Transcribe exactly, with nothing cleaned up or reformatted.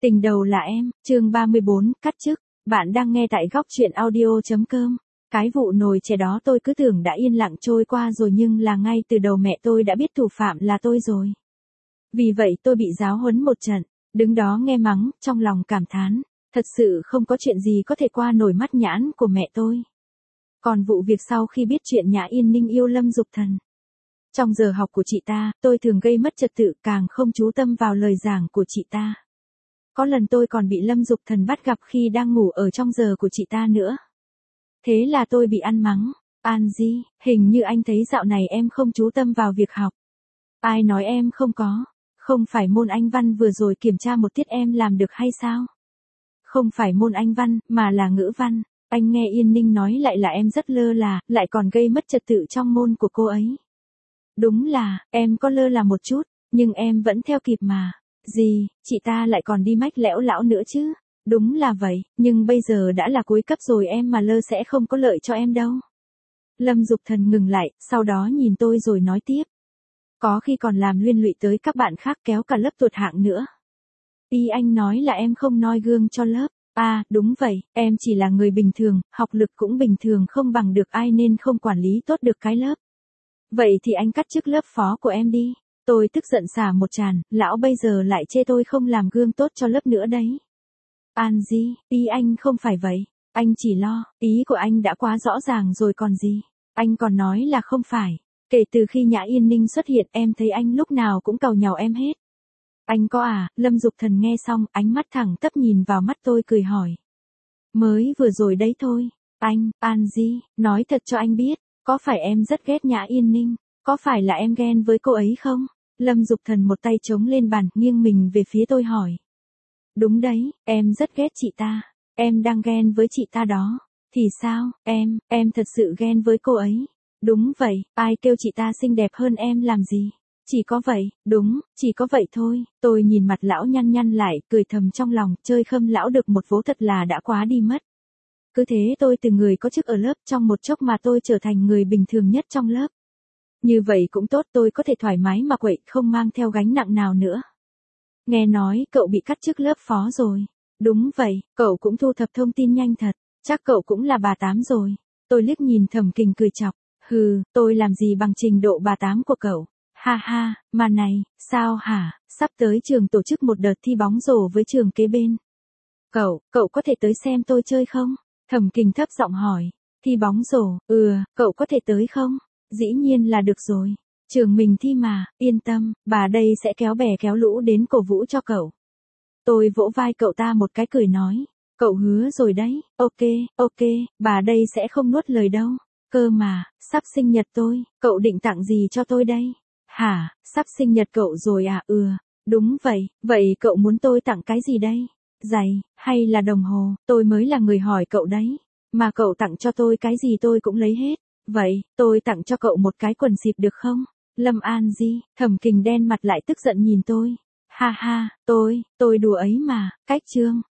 Tình đầu là em, chương ba mươi bốn, cắt chức. Bạn đang nghe tại góc truyện audio.com. Cái vụ nồi chè đó tôi cứ tưởng đã yên lặng trôi qua rồi nhưng là ngay từ đầu mẹ tôi đã biết thủ phạm là tôi rồi. Vì vậy tôi bị giáo huấn một trận, đứng đó nghe mắng, trong lòng cảm thán. Thật sự không có chuyện gì có thể qua nổi mắt nhãn của mẹ tôi. Còn vụ việc sau khi biết chuyện Nhã Yên Ninh yêu Lâm Dục Thần. Trong giờ học của chị ta, tôi thường gây mất trật tự càng không chú tâm vào lời giảng của chị ta. Có lần tôi còn bị Lâm Dục Thần bắt gặp khi đang ngủ ở trong giờ của chị ta nữa. Thế là tôi bị ăn mắng. An Di, hình như anh thấy dạo này em không chú tâm vào việc học. Ai nói em không có? Không phải môn Anh văn vừa rồi kiểm tra một tiết em làm được hay sao? Không phải môn Anh văn, mà là ngữ văn. Anh nghe Yên Ninh nói lại là em rất lơ là, lại còn gây mất trật tự trong môn của cô ấy. Đúng là, em có lơ là một chút, nhưng em vẫn theo kịp mà. Gì, chị ta lại còn đi mách lẽo lão nữa chứ? Đúng là vậy, nhưng bây giờ đã là cuối cấp rồi em mà lơ sẽ không có lợi cho em đâu. Lâm Dục Thần ngừng lại, sau đó nhìn tôi rồi nói tiếp. Có khi còn làm liên lụy tới các bạn khác kéo cả lớp tụt hạng nữa. Ý anh nói là em không noi gương cho lớp. À, đúng vậy, em chỉ là người bình thường, học lực cũng bình thường không bằng được ai nên không quản lý tốt được cái lớp. Vậy thì anh cắt chức lớp phó của em đi. Tôi tức giận xả một tràn, lão bây giờ lại chê tôi không làm gương tốt cho lớp nữa đấy. An Di, ý anh không phải vậy. Anh chỉ lo, ý của anh đã quá rõ ràng rồi còn gì. Anh còn nói là không phải. Kể từ khi Nhã Yên Ninh xuất hiện em thấy anh lúc nào cũng càu nhàu em hết. Anh có à? Lâm Dục Thần nghe xong, ánh mắt thẳng tắp nhìn vào mắt tôi cười hỏi. Mới vừa rồi đấy thôi. Anh, An Di, nói thật cho anh biết, có phải em rất ghét Nhã Yên Ninh? Có phải là em ghen với cô ấy không? Lâm Dục Thần một tay chống lên bàn, nghiêng mình về phía tôi hỏi. Đúng đấy, em rất ghét chị ta. Em đang ghen với chị ta đó. Thì sao, em, em thật sự ghen với cô ấy. Đúng vậy, ai kêu chị ta xinh đẹp hơn em làm gì? Chỉ có vậy, đúng, chỉ có vậy thôi. Tôi nhìn mặt lão nhăn nhăn lại, cười thầm trong lòng, chơi khâm lão được một vố thật là đã quá đi mất. Cứ thế tôi từ người có chức ở lớp trong một chốc mà tôi trở thành người bình thường nhất trong lớp. Như vậy cũng tốt, tôi có thể thoải mái mà quậy, không mang theo gánh nặng nào nữa. Nghe nói cậu bị cắt chức lớp phó rồi. Đúng vậy, cậu cũng thu thập thông tin nhanh thật. Chắc cậu cũng là bà tám rồi. Tôi liếc nhìn Thẩm Kình cười chọc. Hừ, tôi làm gì bằng trình độ bà tám của cậu. Ha ha, mà này, sao hả, sắp tới trường tổ chức một đợt thi bóng rổ với trường kế bên. Cậu, cậu có thể tới xem tôi chơi không? Thẩm Kình thấp giọng hỏi. Thi bóng rổ, ừ, cậu có thể tới không? Dĩ nhiên là được rồi. Trường mình thi mà, yên tâm, bà đây sẽ kéo bè kéo lũ đến cổ vũ cho cậu. Tôi vỗ vai cậu ta một cái cười nói. Cậu hứa rồi đấy, ok, ok, bà đây sẽ không nuốt lời đâu. Cơ mà, sắp sinh nhật tôi, cậu định tặng gì cho tôi đây? Hả, sắp sinh nhật cậu rồi à? Ừ, đúng vậy, vậy cậu muốn tôi tặng cái gì đây? Giày, hay là đồng hồ? Tôi mới là người hỏi cậu đấy. Mà cậu tặng cho tôi cái gì tôi cũng lấy hết. Vậy, tôi tặng cho cậu một cái quần xịp được không? Lâm An Di, Thẩm Kình đen mặt lại tức giận nhìn tôi. Ha ha, tôi, tôi đùa ấy mà, cách chương.